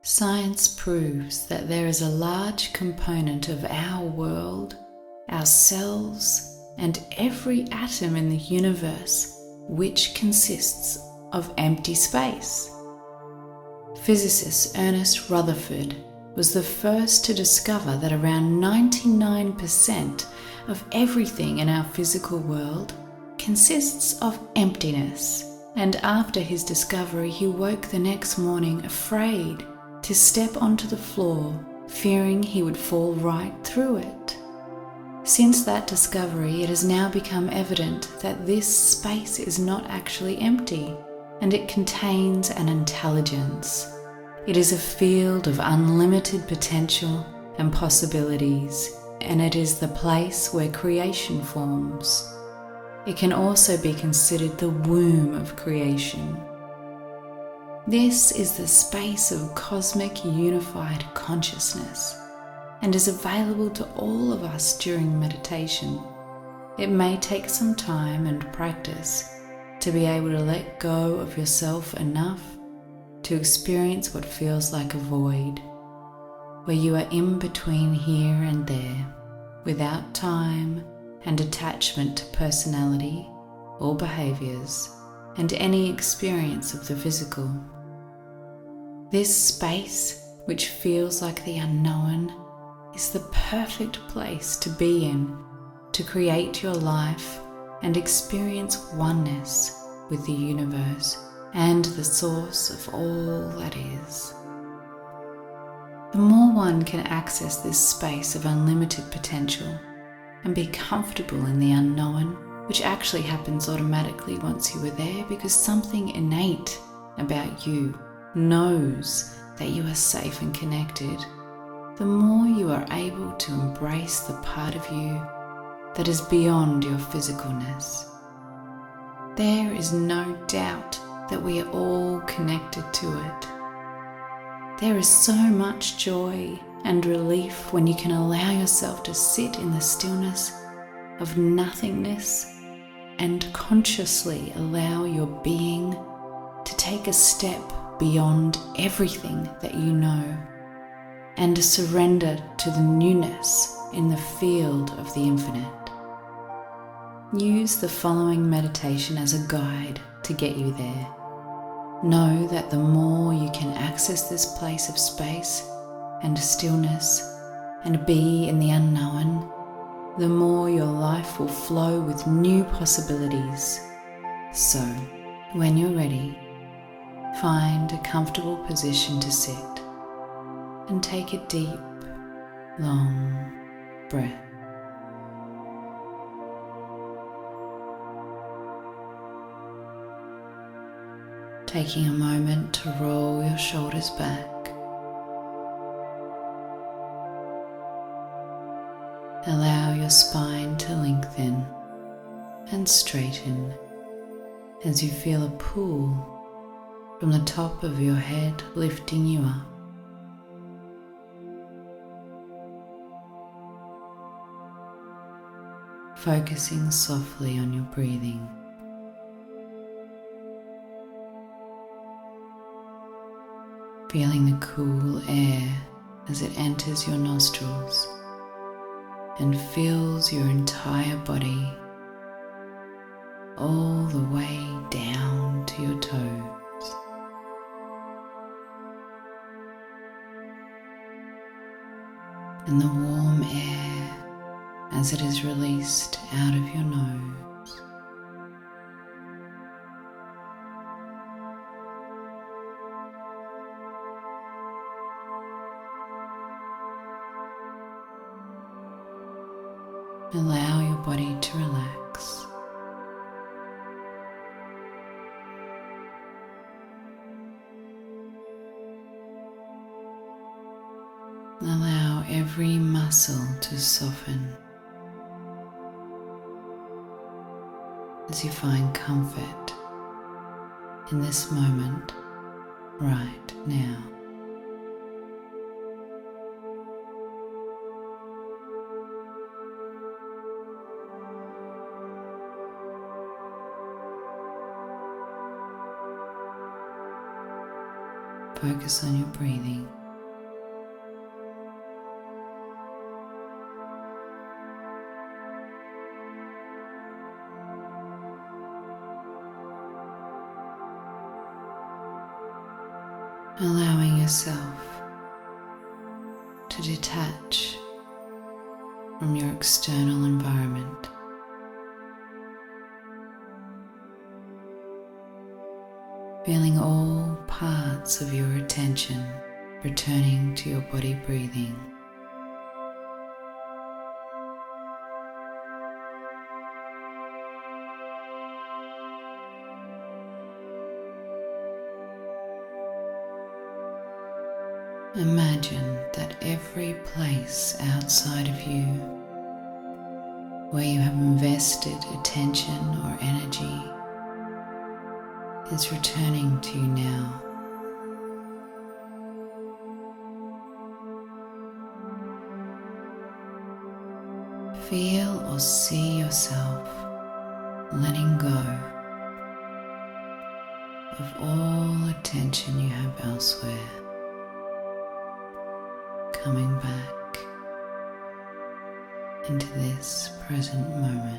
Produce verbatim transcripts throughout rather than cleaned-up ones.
Science proves that there is a large component of our world, our cells, and every atom in the universe which consists of empty space. Physicist Ernest Rutherford was the first to discover that around ninety-nine percent of everything in our physical world consists of emptiness, and after his discovery he woke the next morning afraid to step onto the floor, fearing he would fall right through it. Since that discovery, it has now become evident that this space is not actually empty, and it contains an intelligence. It is a field of unlimited potential and possibilities, and it is the place where creation forms. It can also be considered the womb of creation. This is the space of cosmic unified consciousness and is available to all of us during meditation. It may take some time and practice to be able to let go of yourself enough to experience what feels like a void, where you are in between here and there, without time and attachment to personality or behaviors and any experience of the physical. This space, which feels like the unknown, is the perfect place to be in, to create your life and experience oneness with the universe and the source of all that is. The more one can access this space of unlimited potential and be comfortable in the unknown, which actually happens automatically once you are there because something innate about you knows that you are safe and connected, the more you are able to embrace the part of you that is beyond your physicalness. There is no doubt that we are all connected to it. There is so much joy and relief when you can allow yourself to sit in the stillness of nothingness and consciously allow your being to take a step beyond everything that you know and surrender to the newness in the field of the infinite. Use the following meditation as a guide to get you there. Know that the more you can access this place of space and stillness and be in the unknown, the more your life will flow with new possibilities. So, when you're ready, find a comfortable position to sit and take a deep, long breath. Taking a moment to roll your shoulders back. Allow your spine to lengthen and straighten as you feel a pull from the top of your head lifting you up. Focusing softly on your breathing. Feeling the cool air as it enters your nostrils and fills your entire body all the way down to your toes. And the warm air as it is released out of your nose. Allow your body to relax. Allow every muscle to soften as you find comfort in this moment right now. Focus on your breathing. allowing yourself to detach from your external environment. Feeling all parts of your attention returning to your body breathing. Imagine that every place outside of you where you have invested attention or energy is returning to you now. Feel or see yourself letting go of all attention you have elsewhere, coming back into this present moment.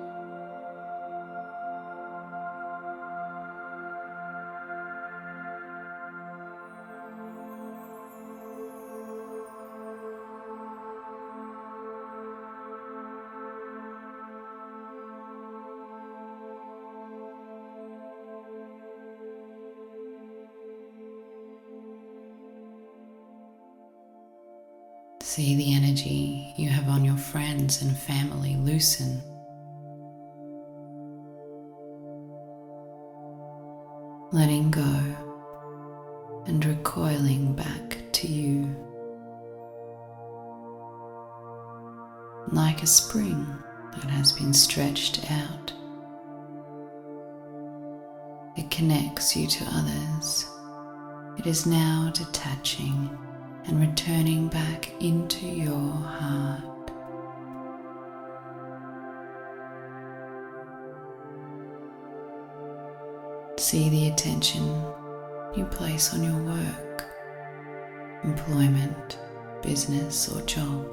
See the energy you have on your friends and family loosen. Letting go and recoiling back to you. Like a spring that has been stretched out. It connects you to others. It is now detaching and returning back into your heart. See the attention you place on your work, employment, business, or job.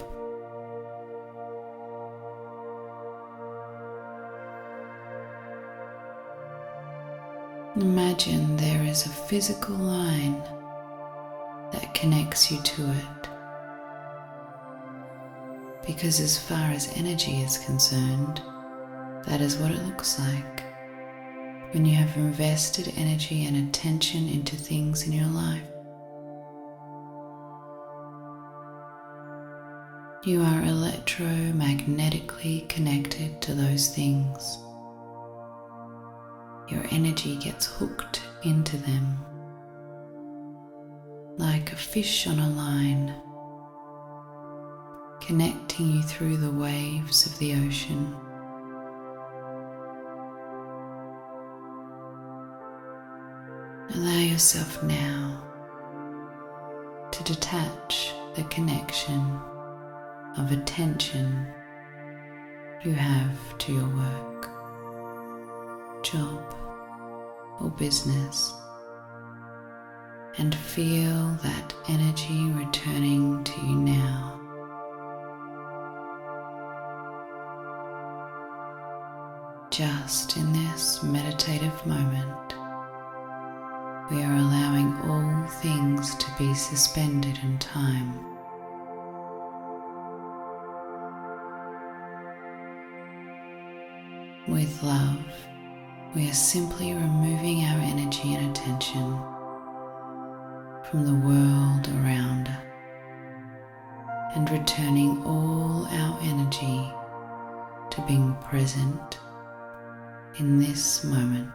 Imagine there is a physical line that connects you to it. Because as far as energy is concerned, that is what it looks like when you have invested energy and attention into things in your life. You are electromagnetically connected to those things. Your energy gets hooked into them. Like a fish on a line, connecting you through the waves of the ocean. Allow yourself now to detach the connection of attention you have to your work, job, or business. And feel that energy returning to you now. Just in this meditative moment, we are allowing all things to be suspended in time. With love, we are simply removing our energy and attention from the world around us and returning all our energy to being present in this moment.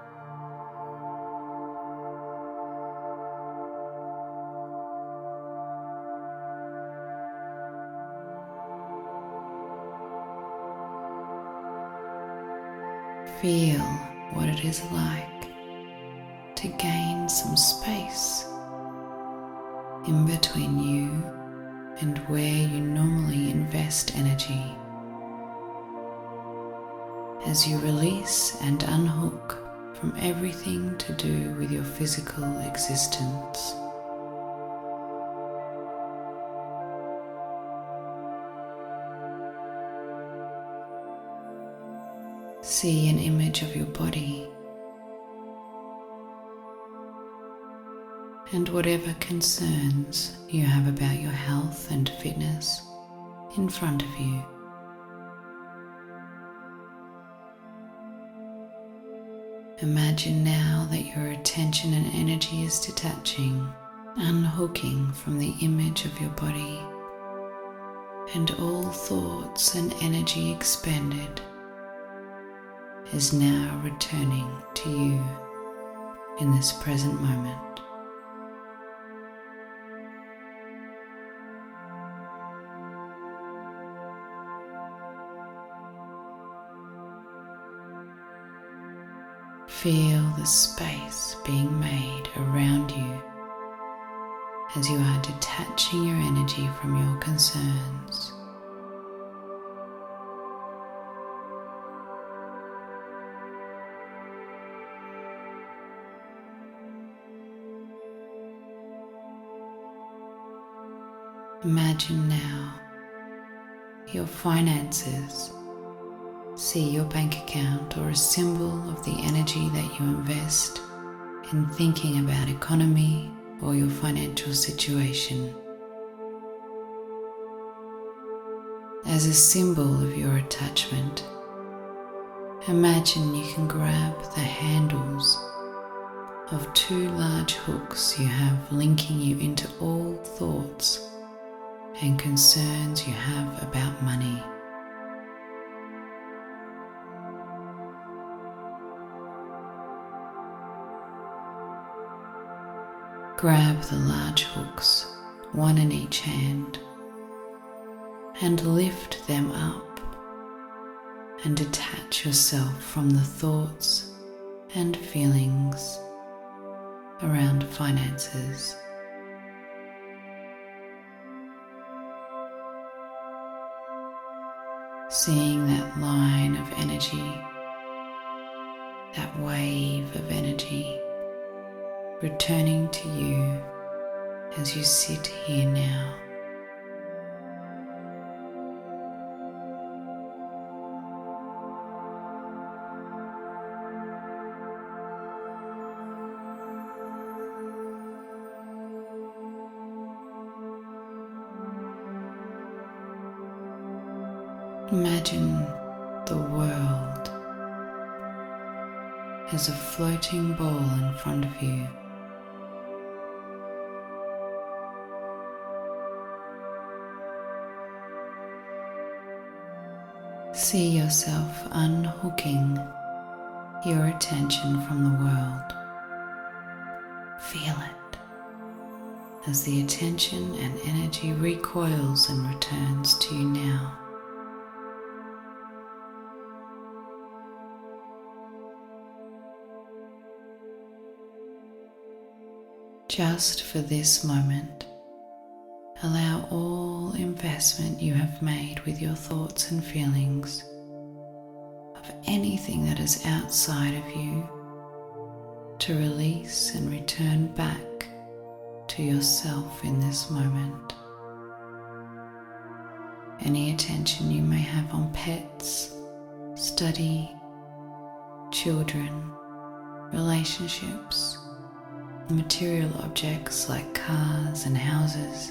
Feel what it is like to gain some space in between you and where you normally invest energy. As you release and unhook from everything to do with your physical existence. See an image of your body and whatever concerns you have about your health and fitness in front of you. Imagine now that your attention and energy is detaching, unhooking from the image of your body, and all thoughts and energy expended is now returning to you in this present moment. Feel the space being made around you as you are detaching your energy from your concerns. Imagine now your finances. See your bank account or a symbol of the energy that you invest in thinking about economy or your financial situation. As a symbol of your attachment, imagine you can grab the handles of two large hooks you have linking you into all thoughts and concerns you have about money. Grab the large hooks, one in each hand, and lift them up and detach yourself from the thoughts and feelings around finances. Seeing that line of energy, that wave of energy returning to you as you sit here now. Imagine the world as a floating ball in front of you. See yourself unhooking your attention from the world. Feel it as the attention and energy recoils and returns to you now. Just for this moment, allow all investment you have made with your thoughts and feelings of anything that is outside of you to release and return back to yourself in this moment. Any attention you may have on pets, study, children, relationships, material objects like cars and houses.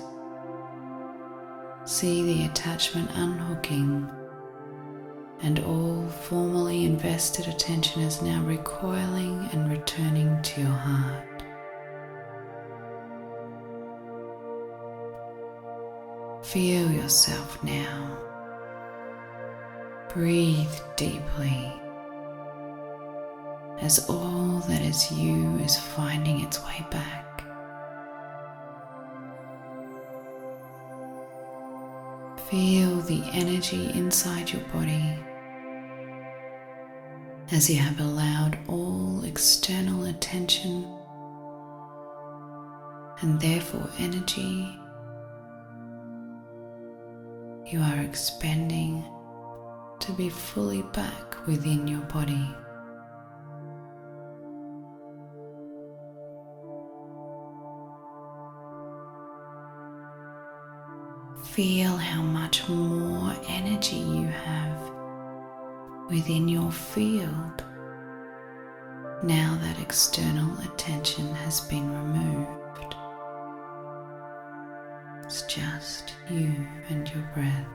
See the attachment unhooking, and all formerly invested attention is now recoiling and returning to your heart. Feel yourself now. Breathe deeply as all that is you is finding its way back. Feel the energy inside your body as you have allowed all external attention and therefore energy you are expending to be fully back within your body. Feel how much more energy you have within your field now that external attention has been removed. It's just you and your breath.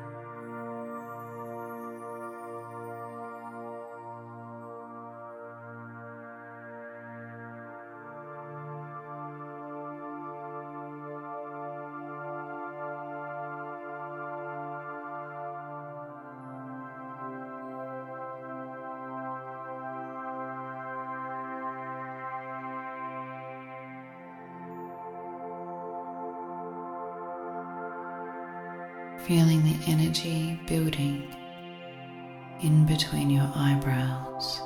Feeling the energy building in between your eyebrows.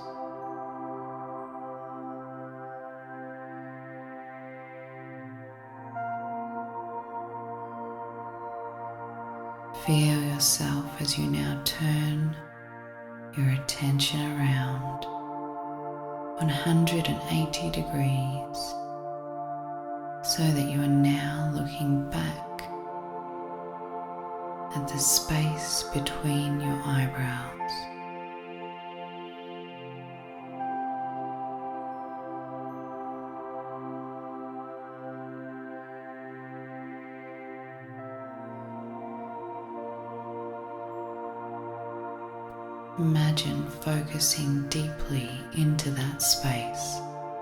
Feel yourself as you now turn your attention around one hundred eighty degrees so that you are now looking back at the space between your eyebrows. Imagine focusing deeply into that space.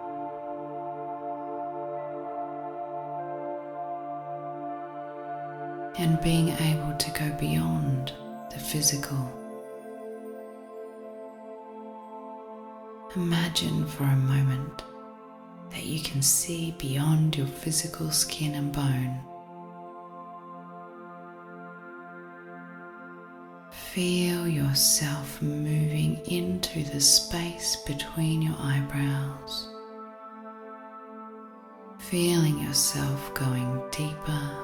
And being able to go beyond the physical. Imagine for a moment that you can see beyond your physical skin and bone. Feel yourself moving into the space between your eyebrows. Feeling yourself going deeper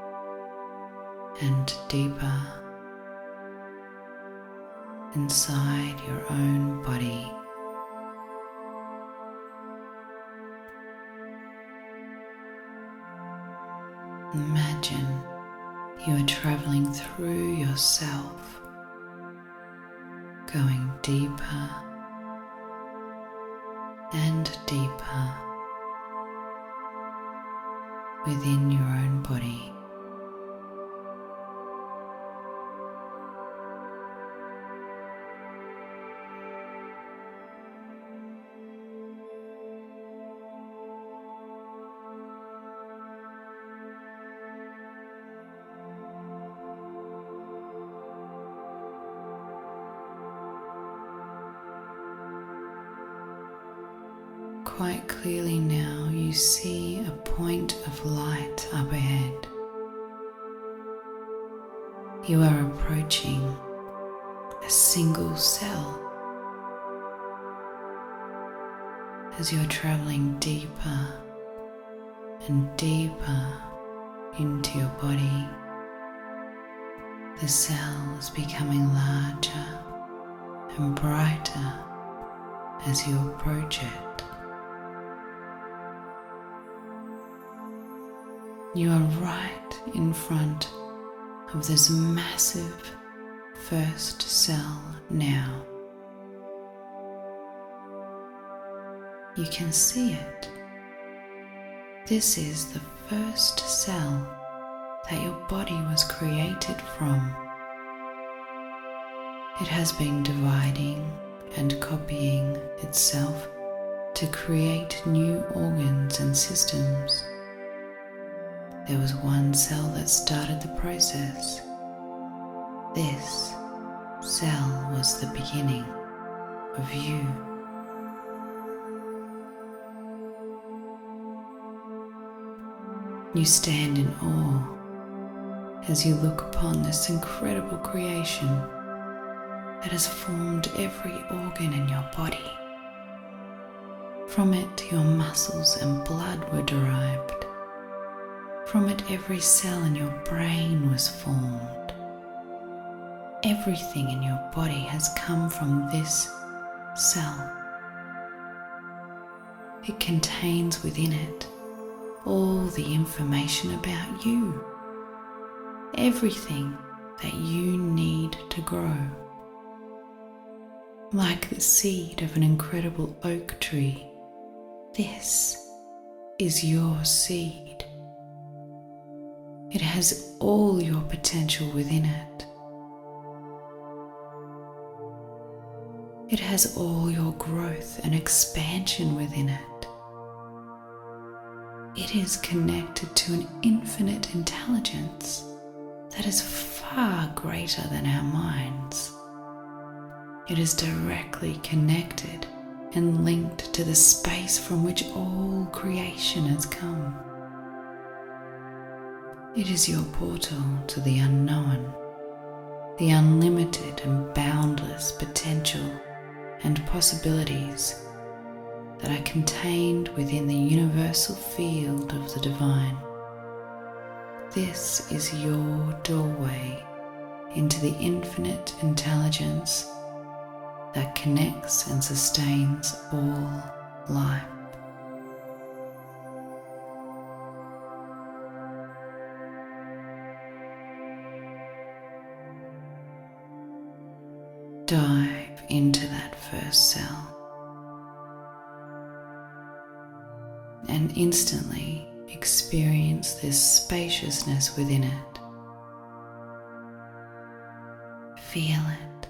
and deeper inside your own body. Imagine you are traveling through yourself, going deeper and deeper within your own body. Quite clearly now you see a point of light up ahead. You are approaching a single cell. As you're traveling deeper and deeper into your body, the cell is becoming larger and brighter as you approach it. You are right in front of this massive first cell now. You can see it. This is the first cell that your body was created from. It has been dividing and copying itself to create new organs and systems. There was one cell that started the process. This cell was the beginning of you. You stand in awe as you look upon this incredible creation that has formed every organ in your body. From it, your muscles and blood were derived. From it, every cell in your brain was formed. Everything in your body has come from this cell. It contains within it all the information about you, everything that you need to grow. Like the seed of an incredible oak tree, this is your seed. It has all your potential within it. It has all your growth and expansion within it. It is connected to an infinite intelligence that is far greater than our minds. It is directly connected and linked to the space from which all creation has come. It is your portal to the unknown, the unlimited and boundless potential and possibilities that are contained within the universal field of the divine. This is your doorway into the infinite intelligence that connects and sustains all life. Dive into that first cell and instantly experience this spaciousness within it. Feel it.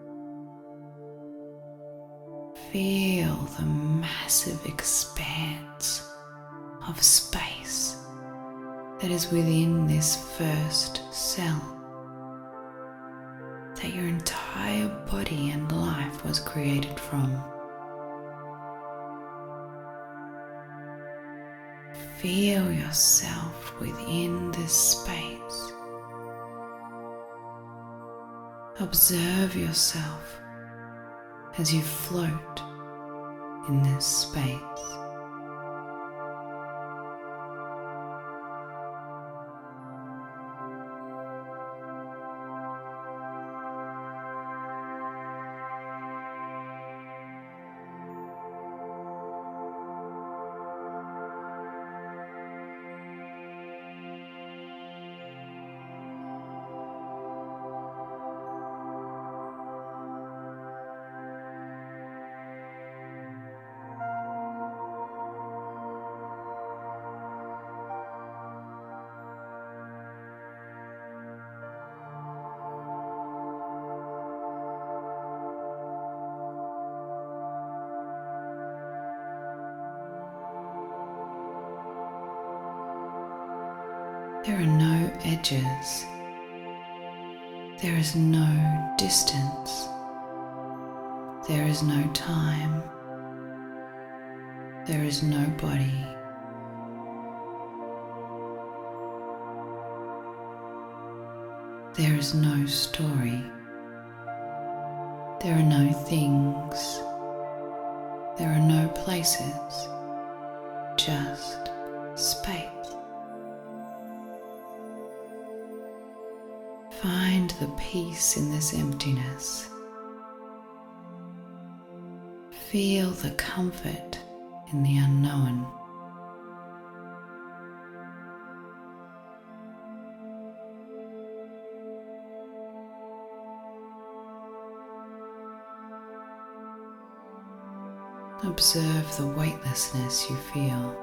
Feel the massive expanse of space that is within this first cell, that your entire body and life was created from. Feel yourself within this space. Observe yourself as you float in this space. There are no edges. There is no distance. There is no time. There is no body. There is no story. There are no things. There are no places. Just space. Find the peace in this emptiness. Feel the comfort in the unknown. Observe the weightlessness you feel.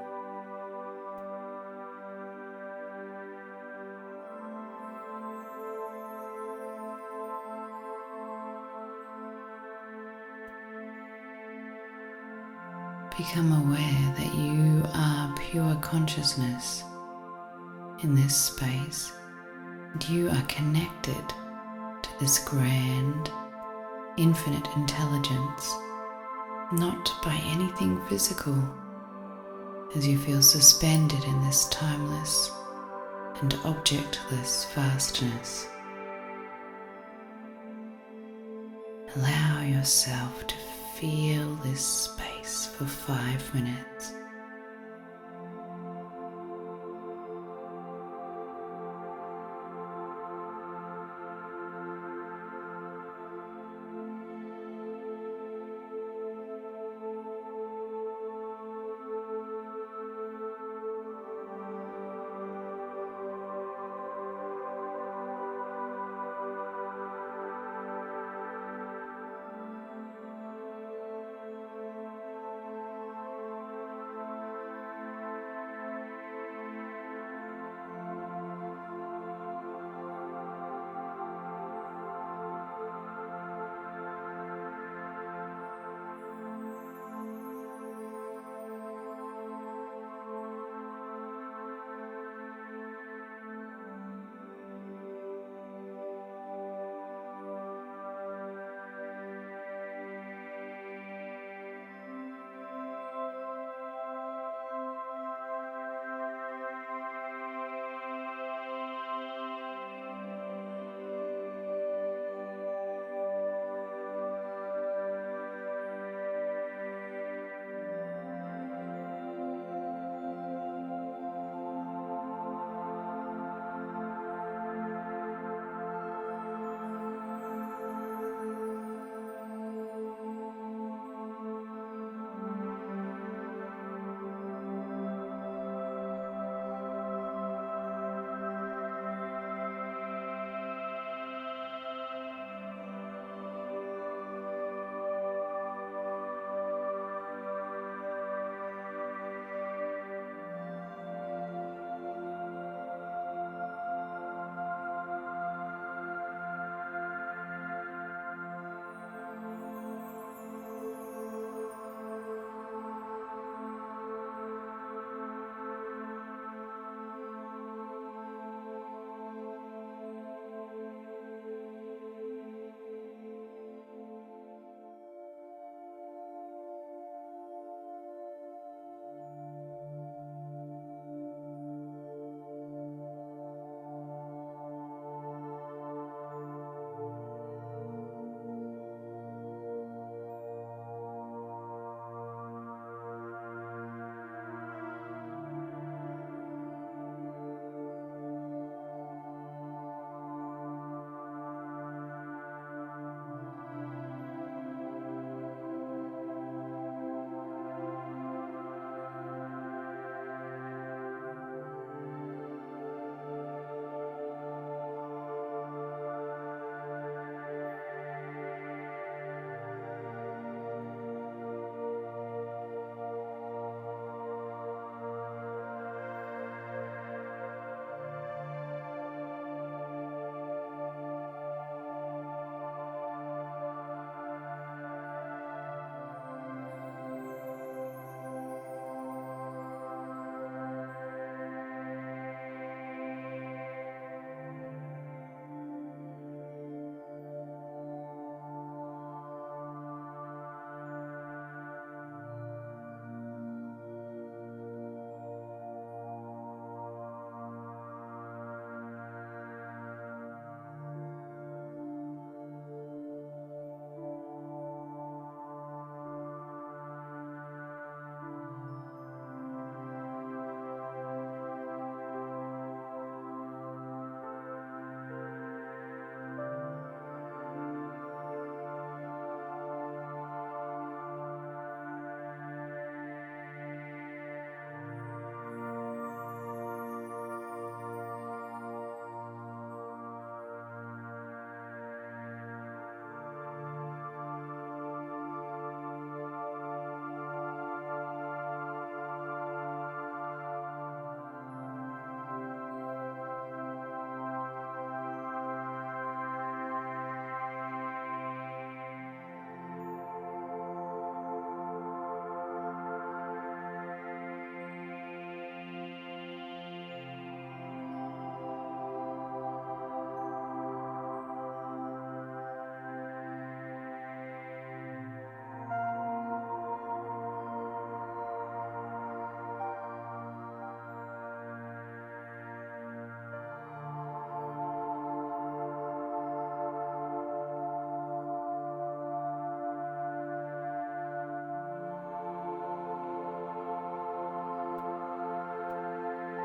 Become aware that you are pure consciousness in this space, and you are connected to this grand, infinite intelligence, not by anything physical, as you feel suspended in this timeless and objectless vastness. Allow yourself to feel this space for five minutes.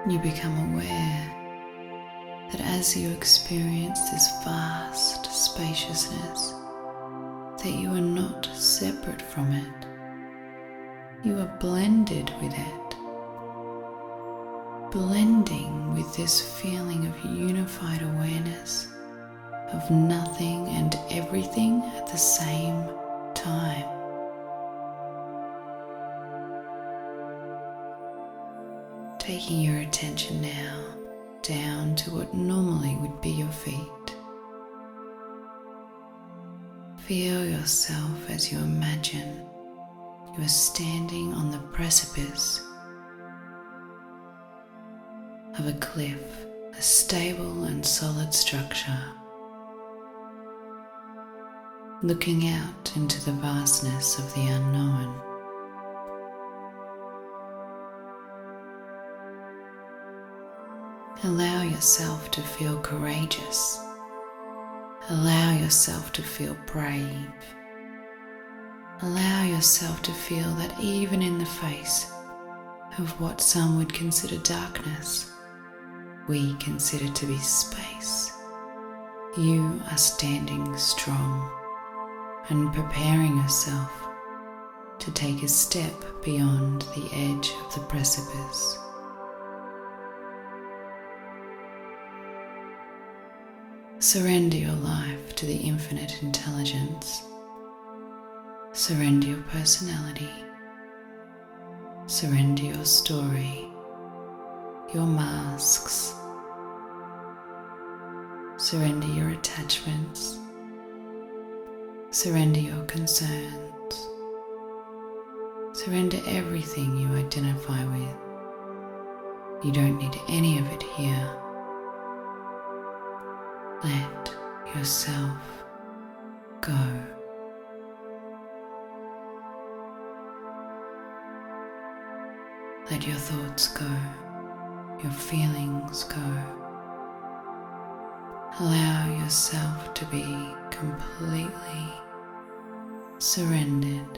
You become aware that as you experience this vast spaciousness, that you are not separate from it. You are blended with it, blending with this feeling of unified awareness of nothing and everything at the same time. Taking your attention now down to what normally would be your feet. Feel yourself as you imagine you are standing on the precipice of a cliff, a stable and solid structure, looking out into the vastness of the unknown. Allow yourself to feel courageous. Allow yourself to feel brave. Allow yourself to feel that even in the face of what some would consider darkness, we consider to be space, you are standing strong and preparing yourself to take a step beyond the edge of the precipice. Surrender your life to the infinite intelligence. Surrender your personality. Surrender your story, your masks. Surrender your attachments. Surrender your concerns. Surrender everything you identify with. You don't need any of it here. Let yourself go. Let your thoughts go, your feelings go. Allow yourself to be completely surrendered.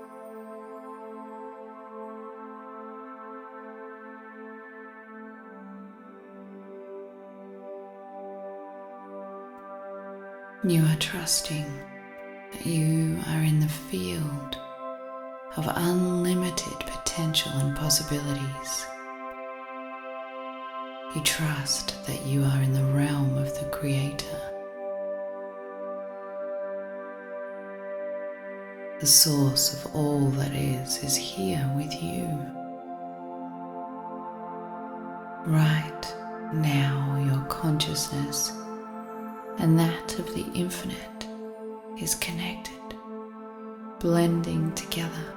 You are trusting that you are in the field of unlimited potential and possibilities. You trust that you are in the realm of the Creator. The source of all that is is here with you. Right now, your consciousness and that of the infinite is connected, blending together.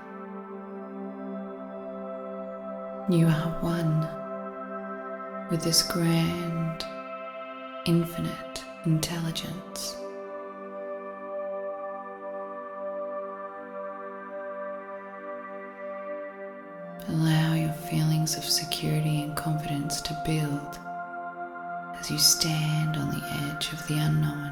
You are one with this grand, infinite intelligence. Allow your feelings of security and confidence to build as you stand on the edge of the unknown.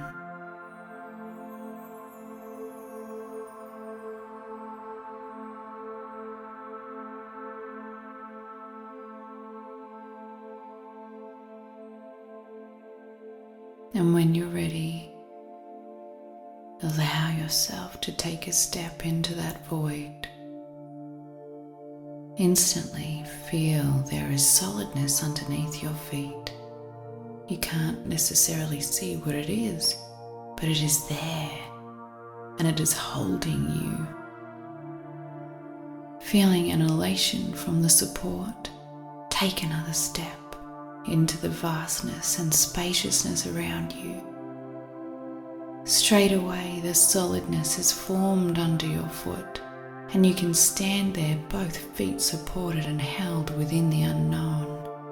And when you're ready, allow yourself to take a step into that void. Instantly feel there is solidness underneath your feet. You can't necessarily see what it is, but it is there and it is holding you. Feeling an elation from the support, take another step into the vastness and spaciousness around you. Straight away, the solidness is formed under your foot, and you can stand there, both feet supported and held within the unknown.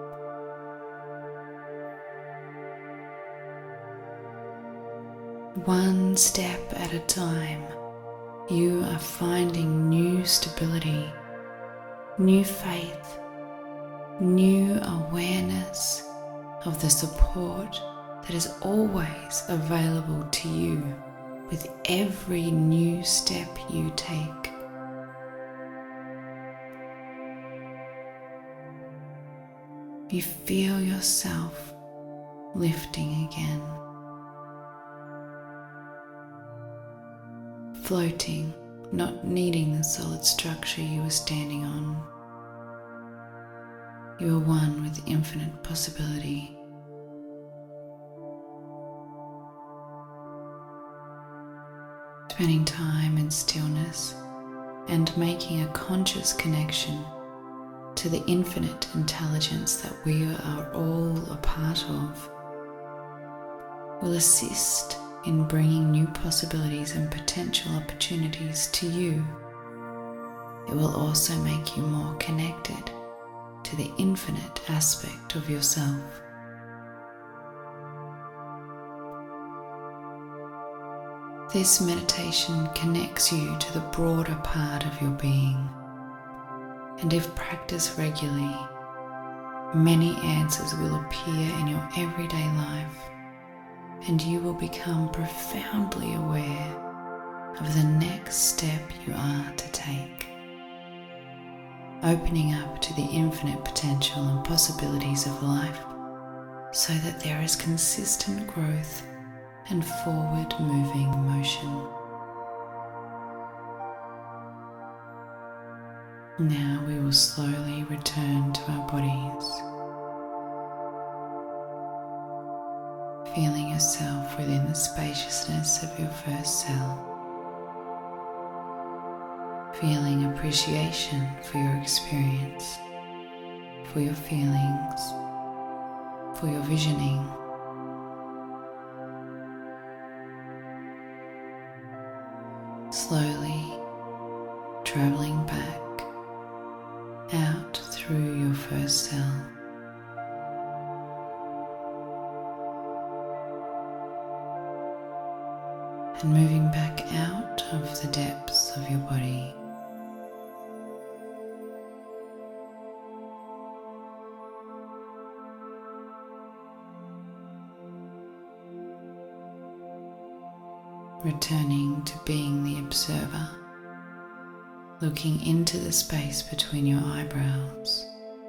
One step at a time, you are finding new stability, new faith, new awareness of the support that is always available to you with every new step you take. you feel yourself lifting again, floating, not needing the solid structure you were standing on. You are one with infinite possibility. Spending time in stillness and making a conscious connection to the infinite intelligence that we are all a part of will assist in bringing new possibilities and potential opportunities to you. It will also make you more connected to the infinite aspect of yourself. This meditation connects you to the broader part of your being, and if practiced regularly, many answers will appear in your everyday life, and you will become profoundly aware of the next step you are to take, opening up to the infinite potential and possibilities of life so that there is consistent growth and forward-moving motion. Now we will slowly return to our bodies, feeling yourself within the spaciousness of your first cell, feeling appreciation for your experience, for your feelings, for your visioning. Slowly traveling back out through your first cell, and moving back out of the depths of your body. Returning to being the observer, looking into the space between your eyebrows.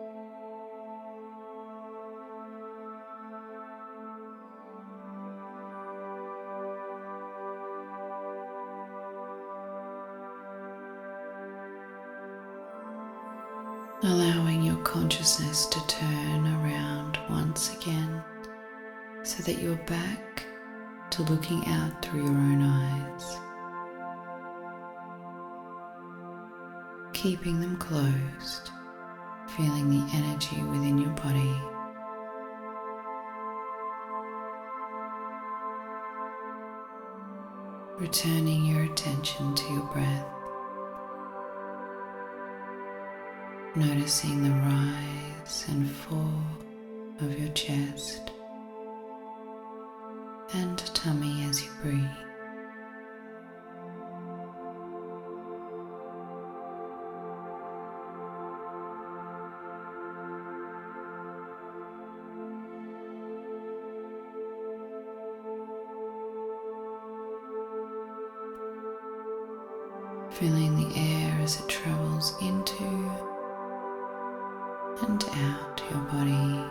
Allowing your consciousness to turn around once again so that you're back to looking out through your own eyes, keeping them closed, feeling the energy within your body. Returning your attention to your breath, noticing the rise and fall of your chest and tummy as you breathe. Feeling the air as it travels into and out your body.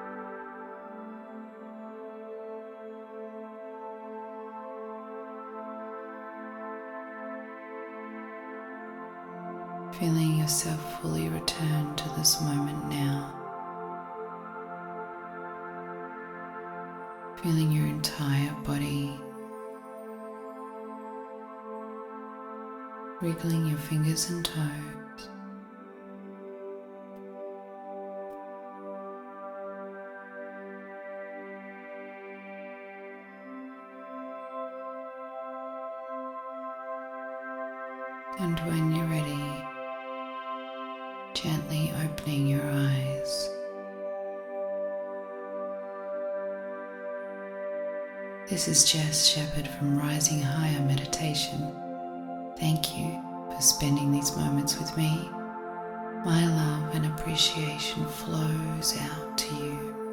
Feeling yourself fully return to this moment now. Feeling your entire body, wriggling your fingers and toes. And when you're ready, gently opening your eyes. This is Jess Shepherd from Rising Higher Meditation. Thank you for spending these moments with me. My love and appreciation flows out to you.